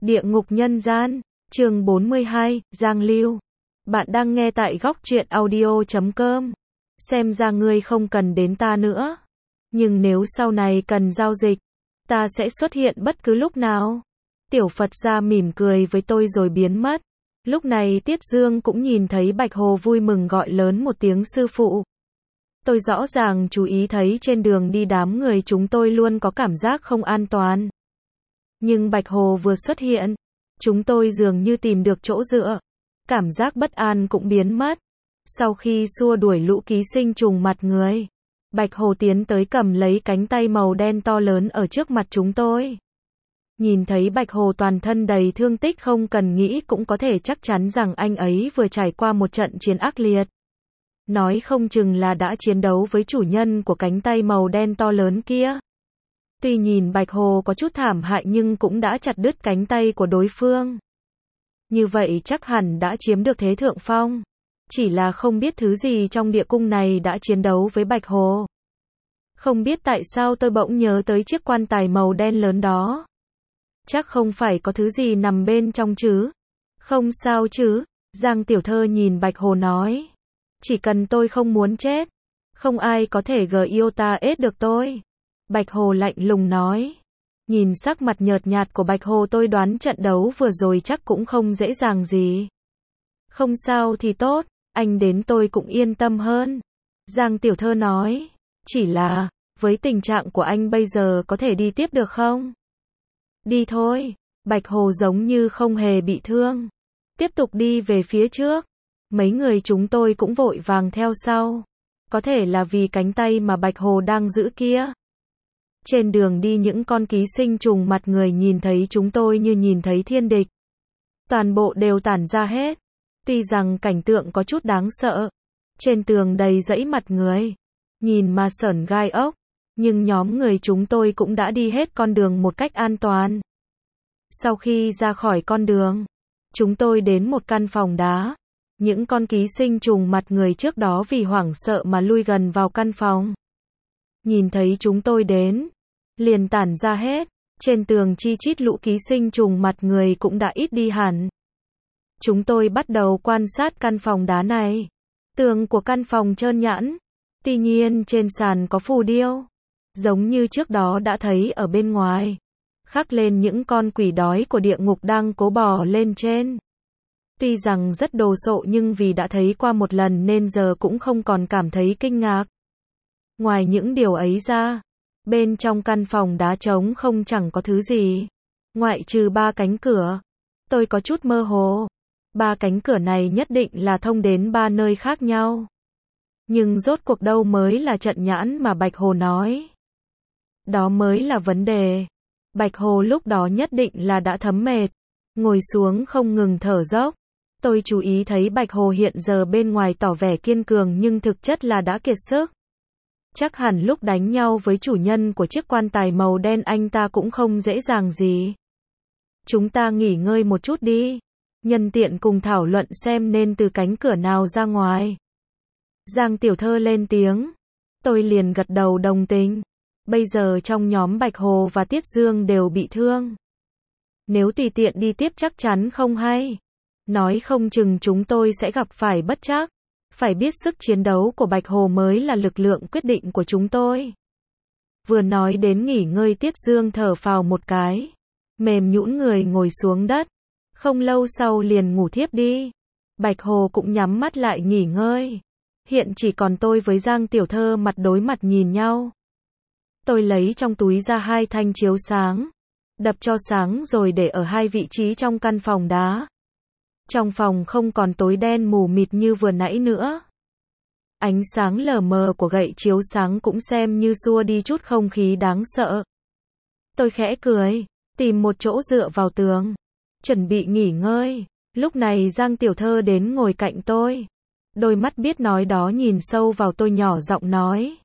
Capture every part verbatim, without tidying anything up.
Địa ngục nhân gian, chương bốn mươi hai, Giang Lưu. Bạn đang nghe tại góc truyện audio chấm com. Xem ra ngươi không cần đến ta nữa. Nhưng nếu sau này cần giao dịch, ta sẽ xuất hiện bất cứ lúc nào. Tiểu Phật gia mỉm cười với tôi rồi biến mất. Lúc này Tiết Dương cũng nhìn thấy Bạch Hồ vui mừng gọi lớn một tiếng sư phụ. Tôi rõ ràng chú ý thấy trên đường đi đám người chúng tôi luôn có cảm giác không an toàn. Nhưng Bạch Hồ vừa xuất hiện, chúng tôi dường như tìm được chỗ dựa. Cảm giác bất an cũng biến mất. Sau khi xua đuổi lũ ký sinh trùng mặt người, Bạch Hồ tiến tới cầm lấy cánh tay màu đen to lớn ở trước mặt chúng tôi. Nhìn thấy Bạch Hồ toàn thân đầy thương tích không cần nghĩ cũng có thể chắc chắn rằng anh ấy vừa trải qua một trận chiến ác liệt. Nói không chừng là đã chiến đấu với chủ nhân của cánh tay màu đen to lớn kia. Tuy nhìn Bạch Hồ có chút thảm hại nhưng cũng đã chặt đứt cánh tay của đối phương. Như vậy chắc hẳn đã chiếm được thế thượng phong. Chỉ là không biết thứ gì trong địa cung này đã chiến đấu với Bạch Hồ. Không biết tại sao tôi bỗng nhớ tới chiếc quan tài màu đen lớn đó. Chắc không phải có thứ gì nằm bên trong chứ. Không sao chứ, Giang Tiểu Thơ nhìn Bạch Hồ nói. Chỉ cần tôi không muốn chết, không ai có thể gờ yêu ta ết được tôi. Bạch Hồ lạnh lùng nói. Nhìn sắc mặt nhợt nhạt của Bạch Hồ tôi đoán trận đấu vừa rồi chắc cũng không dễ dàng gì. Không sao thì tốt, anh đến tôi cũng yên tâm hơn. Giang Tiểu Thơ nói. Chỉ là, với tình trạng của anh bây giờ có thể đi tiếp được không? Đi thôi. Bạch Hồ giống như không hề bị thương. Tiếp tục đi về phía trước. Mấy người chúng tôi cũng vội vàng theo sau. Có thể là vì cánh tay mà Bạch Hồ đang giữ kia. Trên đường đi những con ký sinh trùng mặt người nhìn thấy chúng tôi như nhìn thấy thiên địch. Toàn bộ đều tản ra hết. Tuy rằng cảnh tượng có chút đáng sợ. Trên tường đầy dãy mặt người. Nhìn mà sởn gai ốc. Nhưng nhóm người chúng tôi cũng đã đi hết con đường một cách an toàn. Sau khi ra khỏi con đường, chúng tôi đến một căn phòng đá. Những con ký sinh trùng mặt người trước đó vì hoảng sợ mà lui gần vào căn phòng. Nhìn thấy chúng tôi đến, liền tản ra hết. Trên tường chi chít lũ ký sinh trùng mặt người cũng đã ít đi hẳn. Chúng tôi bắt đầu quan sát căn phòng đá này. Tường của căn phòng trơn nhẵn. Tuy nhiên trên sàn có phù điêu. Giống như trước đó đã thấy ở bên ngoài. Khắc lên những con quỷ đói của địa ngục đang cố bò lên trên. Tuy rằng rất đồ sộ nhưng vì đã thấy qua một lần nên giờ cũng không còn cảm thấy kinh ngạc. Ngoài những điều ấy ra, bên trong căn phòng đá trống không chẳng có thứ gì. Ngoại trừ ba cánh cửa. Tôi có chút mơ hồ. Ba cánh cửa này nhất định là thông đến ba nơi khác nhau. Nhưng rốt cuộc đâu mới là trận nhãn mà Bạch Hồ nói. Đó mới là vấn đề. Bạch Hồ lúc đó nhất định là đã thấm mệt. Ngồi xuống không ngừng thở dốc. Tôi chú ý thấy Bạch Hồ hiện giờ bên ngoài tỏ vẻ kiên cường nhưng thực chất là đã kiệt sức. Chắc hẳn lúc đánh nhau với chủ nhân của chiếc quan tài màu đen anh ta cũng không dễ dàng gì. Chúng ta nghỉ ngơi một chút đi. Nhân tiện cùng thảo luận xem nên từ cánh cửa nào ra ngoài. Giang Tiểu Thơ lên tiếng. Tôi liền gật đầu đồng tình. Bây giờ trong nhóm Bạch Hồ và Tiết Dương đều bị thương. Nếu tùy tiện đi tiếp chắc chắn không hay. Nói không chừng chúng tôi sẽ gặp phải bất trắc. Phải biết sức chiến đấu của Bạch Hồ mới là lực lượng quyết định của chúng tôi. Vừa nói đến nghỉ ngơi Tiết Dương thở phào một cái. Mềm nhũn người ngồi xuống đất. Không lâu sau liền ngủ thiếp đi. Bạch Hồ cũng nhắm mắt lại nghỉ ngơi. Hiện chỉ còn tôi với Giang Tiểu Thơ mặt đối mặt nhìn nhau. Tôi lấy trong túi ra hai thanh chiếu sáng. Đập cho sáng rồi để ở hai vị trí trong căn phòng đá. Trong phòng không còn tối đen mù mịt như vừa nãy nữa. Ánh sáng lờ mờ của gậy chiếu sáng cũng xem như xua đi chút không khí đáng sợ. Tôi khẽ cười, tìm một chỗ dựa vào tường. Chuẩn bị nghỉ ngơi. Lúc này Giang Tiểu Thơ đến ngồi cạnh tôi. Đôi mắt biết nói đó nhìn sâu vào tôi nhỏ giọng nói.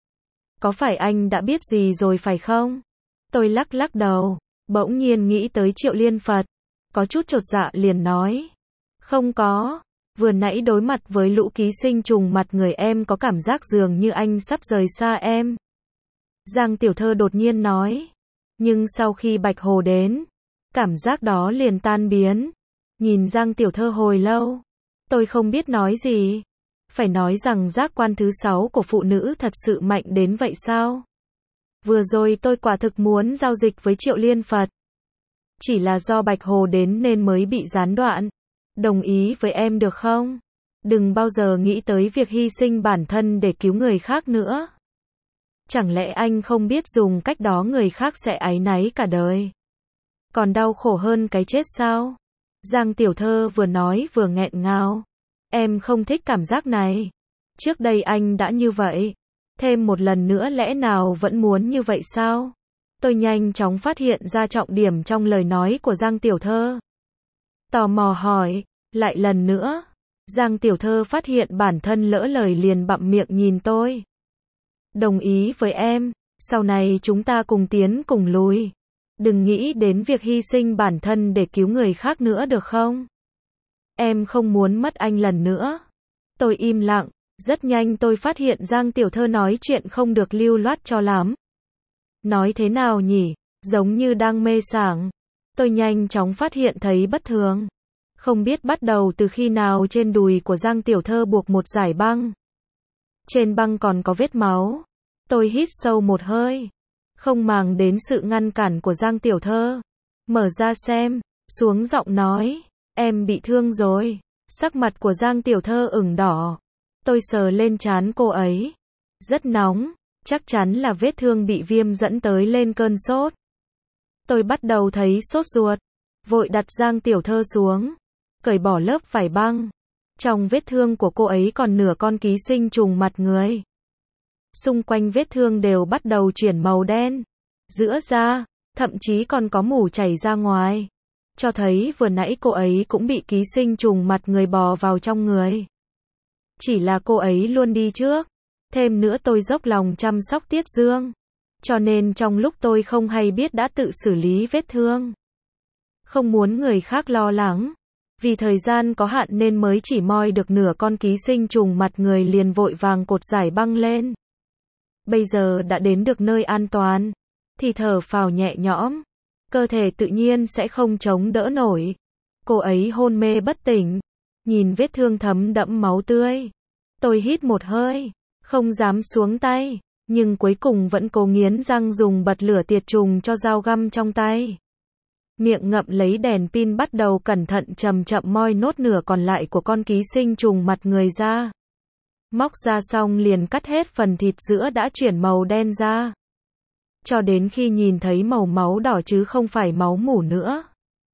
Có phải anh đã biết gì rồi phải không? Tôi lắc lắc đầu, bỗng nhiên nghĩ tới Triệu Liên Phật. Có chút chột dạ liền nói. Không có, vừa nãy đối mặt với lũ ký sinh trùng mặt người em có cảm giác dường như anh sắp rời xa em. Giang Tiểu Thơ đột nhiên nói. Nhưng sau khi Bạch Hồ đến, cảm giác đó liền tan biến. Nhìn Giang Tiểu Thơ hồi lâu, tôi không biết nói gì. Phải nói rằng giác quan thứ sáu của phụ nữ thật sự mạnh đến vậy sao? Vừa rồi tôi quả thực muốn giao dịch với Triệu Liên Phật. Chỉ là do Bạch Hồ đến nên mới bị gián đoạn. Đồng ý với em được không? Đừng bao giờ nghĩ tới việc hy sinh bản thân để cứu người khác nữa. Chẳng lẽ anh không biết dùng cách đó người khác sẽ áy náy cả đời? Còn đau khổ hơn cái chết sao? Giang Tiểu Thơ vừa nói vừa nghẹn ngào. Em không thích cảm giác này. Trước đây anh đã như vậy. Thêm một lần nữa lẽ nào vẫn muốn như vậy sao? Tôi nhanh chóng phát hiện ra trọng điểm trong lời nói của Giang Tiểu Thơ. Tò mò hỏi, lại lần nữa. Giang Tiểu Thơ phát hiện bản thân lỡ lời liền bặm miệng nhìn tôi. Đồng ý với em, sau này chúng ta cùng tiến cùng lùi. Đừng nghĩ đến việc hy sinh bản thân để cứu người khác nữa được không? Em không muốn mất anh lần nữa. Tôi im lặng, rất nhanh tôi phát hiện Giang Tiểu Thơ nói chuyện không được lưu loát cho lắm. Nói thế nào nhỉ? Giống như đang mê sảng. Tôi nhanh chóng phát hiện thấy bất thường. Không biết bắt đầu từ khi nào trên đùi của Giang Tiểu Thơ buộc một dải băng. Trên băng còn có vết máu. Tôi hít sâu một hơi. Không màng đến sự ngăn cản của Giang Tiểu Thơ. Mở ra xem, xuống giọng nói. Em bị thương rồi. Sắc mặt của Giang Tiểu Thơ ửng đỏ. Tôi sờ lên trán cô ấy. Rất nóng. Chắc chắn là vết thương bị viêm dẫn tới lên cơn sốt. Tôi bắt đầu thấy sốt ruột. Vội đặt Giang Tiểu Thơ xuống. Cởi bỏ lớp vải băng. Trong vết thương của cô ấy còn nửa con ký sinh trùng mặt người. Xung quanh vết thương đều bắt đầu chuyển màu đen. Giữa da, thậm chí còn có mủ chảy ra ngoài. Cho thấy vừa nãy cô ấy cũng bị ký sinh trùng mặt người bò vào trong người. Chỉ là cô ấy luôn đi trước. Thêm nữa tôi dốc lòng chăm sóc Tiết Dương. Cho nên trong lúc tôi không hay biết đã tự xử lý vết thương. Không muốn người khác lo lắng. Vì thời gian có hạn nên mới chỉ moi được nửa con ký sinh trùng mặt người liền vội vàng cột dải băng lên. Bây giờ đã đến được nơi an toàn. Thì thở phào nhẹ nhõm. Cơ thể tự nhiên sẽ không chống đỡ nổi. Cô ấy hôn mê bất tỉnh. Nhìn vết thương thấm đẫm máu tươi. Tôi hít một hơi. Không dám xuống tay. Nhưng cuối cùng vẫn cố nghiến răng dùng bật lửa tiệt trùng cho dao găm trong tay. Miệng ngậm lấy đèn pin bắt đầu cẩn thận chậm chậm moi nốt nửa còn lại của con ký sinh trùng mặt người ra. Móc ra xong liền cắt hết phần thịt giữa đã chuyển màu đen ra. Cho đến khi nhìn thấy màu máu đỏ chứ không phải máu mủ nữa.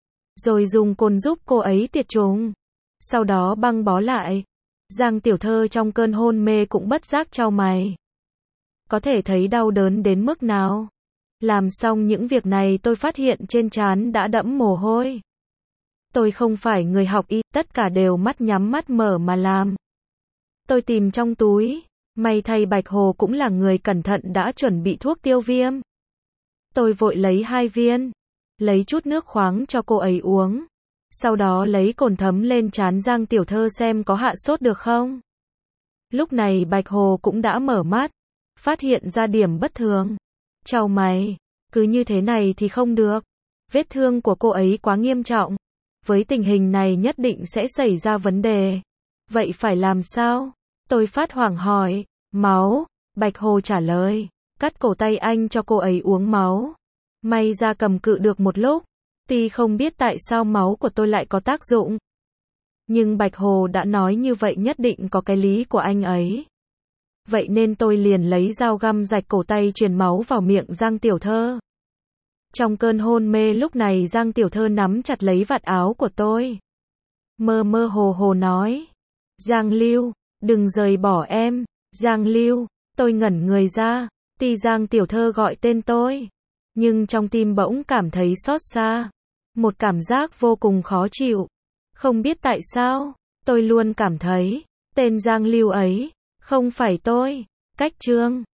Rồi dùng côn giúp cô ấy tiệt trùng. Sau đó băng bó lại. Giang Tiểu Thơ trong cơn hôn mê cũng bất giác chau mày. Có thể thấy đau đớn đến mức nào. Làm xong những việc này tôi phát hiện trên trán đã đẫm mồ hôi. Tôi không phải người học y, tất cả đều mắt nhắm mắt mở mà làm. Tôi tìm trong túi, may thay Bạch Hồ cũng là người cẩn thận đã chuẩn bị thuốc tiêu viêm. Tôi vội lấy hai viên, lấy chút nước khoáng cho cô ấy uống. Sau đó lấy cồn thấm lên trán Giang Tiểu Thơ xem có hạ sốt được không. Lúc này Bạch Hồ cũng đã mở mắt, phát hiện ra điểm bất thường. Chau mày, cứ như thế này thì không được. Vết thương của cô ấy quá nghiêm trọng. Với tình hình này nhất định sẽ xảy ra vấn đề. Vậy phải làm sao? Tôi phát hoảng hỏi. Máu. Bạch Hồ trả lời. Cắt cổ tay anh cho cô ấy uống máu. May ra cầm cự được một lúc. Tuy không biết tại sao máu của tôi lại có tác dụng. Nhưng Bạch Hồ đã nói như vậy nhất định có cái lý của anh ấy. Vậy nên tôi liền lấy dao găm rạch cổ tay truyền máu vào miệng Giang Tiểu Thơ. Trong cơn hôn mê lúc này Giang Tiểu Thơ nắm chặt lấy vạt áo của tôi. Mơ mơ hồ hồ nói. Giang Lưu, đừng rời bỏ em. Giang Lưu, tôi ngẩn người ra. Tuy Giang Tiểu Thơ gọi tên tôi. Nhưng trong tim bỗng cảm thấy xót xa. Một cảm giác vô cùng khó chịu. Không biết tại sao, tôi luôn cảm thấy, tên Giang Lưu ấy, không phải tôi. Cách chương